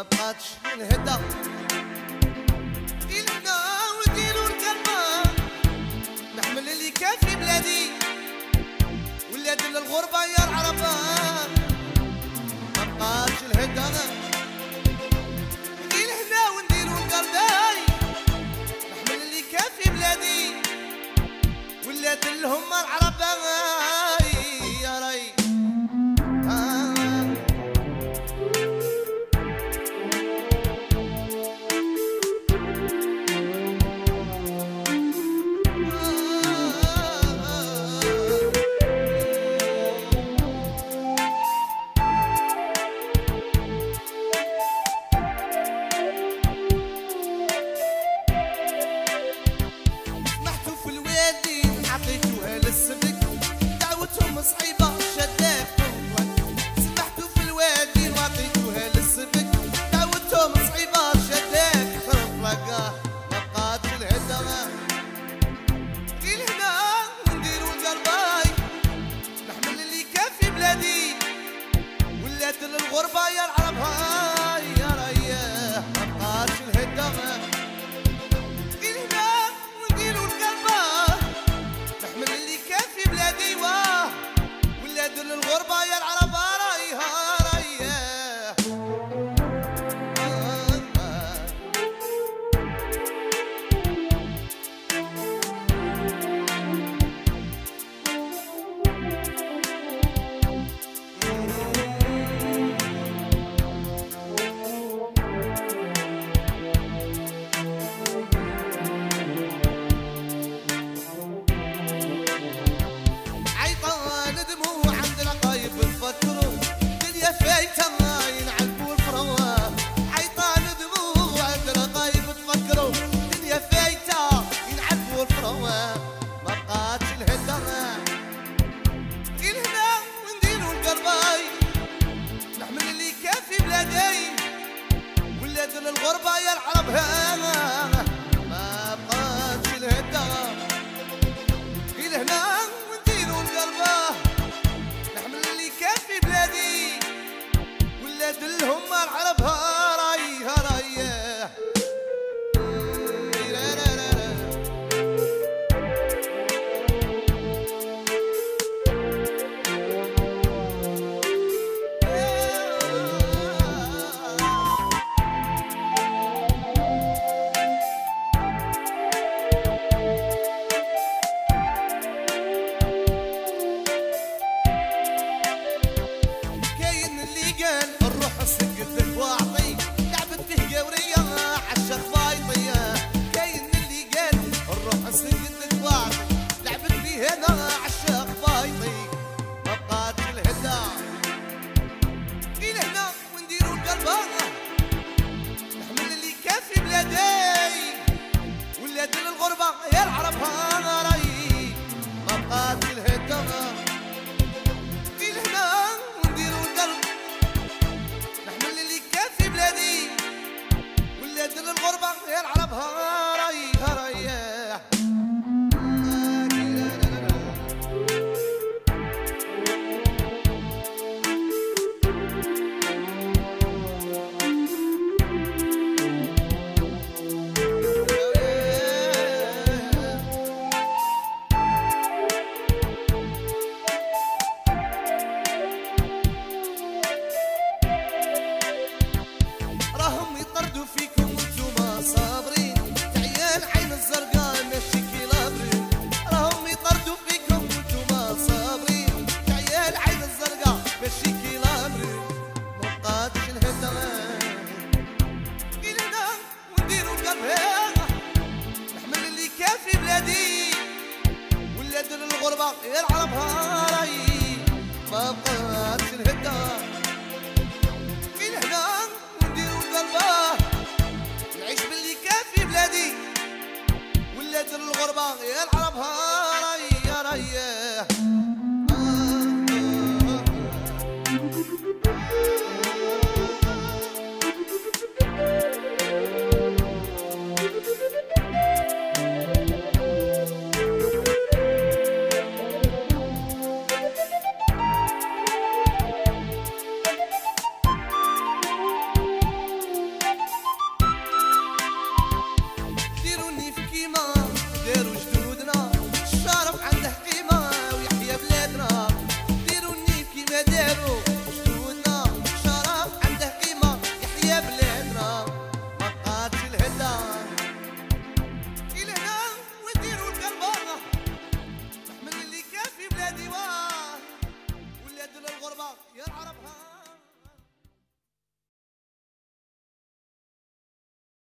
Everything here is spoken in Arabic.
ما بقاتش الهدى إلنا وديروا الكلمة نحمل اللي كان في بلادي ولاد الغربة يا العربة ما بقاتش الهدى إلنا ونديروا القلباي نحمل اللي كان في بلادي ولاد الهم العربة يا ري عطيتوها للسبك دعوتهم صعيبة شداك طولك سمحتوا في الوادي وعطيتوها للسبك دعوتهم صعيبة شداك طولك ما بقاتش الهدى غير هنا ونديروا القلباي نحمل اللي كان في بلادي ولاد الغربة يا العرب هاي يا رياه ما بقاتش الهدى الغربة يا العرب رايها رياه الغربة يا العرب هنا ما بقاتش الهدى غير هنا ونديروا القلبة نحمل اللي كان في بلادي ولاد الهم العرب هاراي هاراي الروح السقدك واعطي لعبت فيه قورية عالشخ بايطية كاين اللي قال الروح السقدك واعطي لعبت فيه هنا عالشخ بايطي ما بقاتش الهدى إلى هنا ونديروا القلبة نحمل اللي كان في بلادي ولاد الغربة يا العرب هانا راي ما بقاتش الهدى إلى هنا ونديروا القلب ولاد الغربة يا العرب هاراي هاراي راهم يطردوا فيكم وانتوما صابرين عيال عين الزرقاء ماشي كيلابرين راهم يطردوا فيكم وانتوما صابرين عيال عين الزرقاء ماشي كيلابرين ما بقاتش الهدى إلنا ونديروا القلب نحمل اللي كان في بلادي ولاد الغربة يا العرب هاراي ما بقاتش الهدى نعيش باللي كان في بلادي ولاد الغربة يا العرب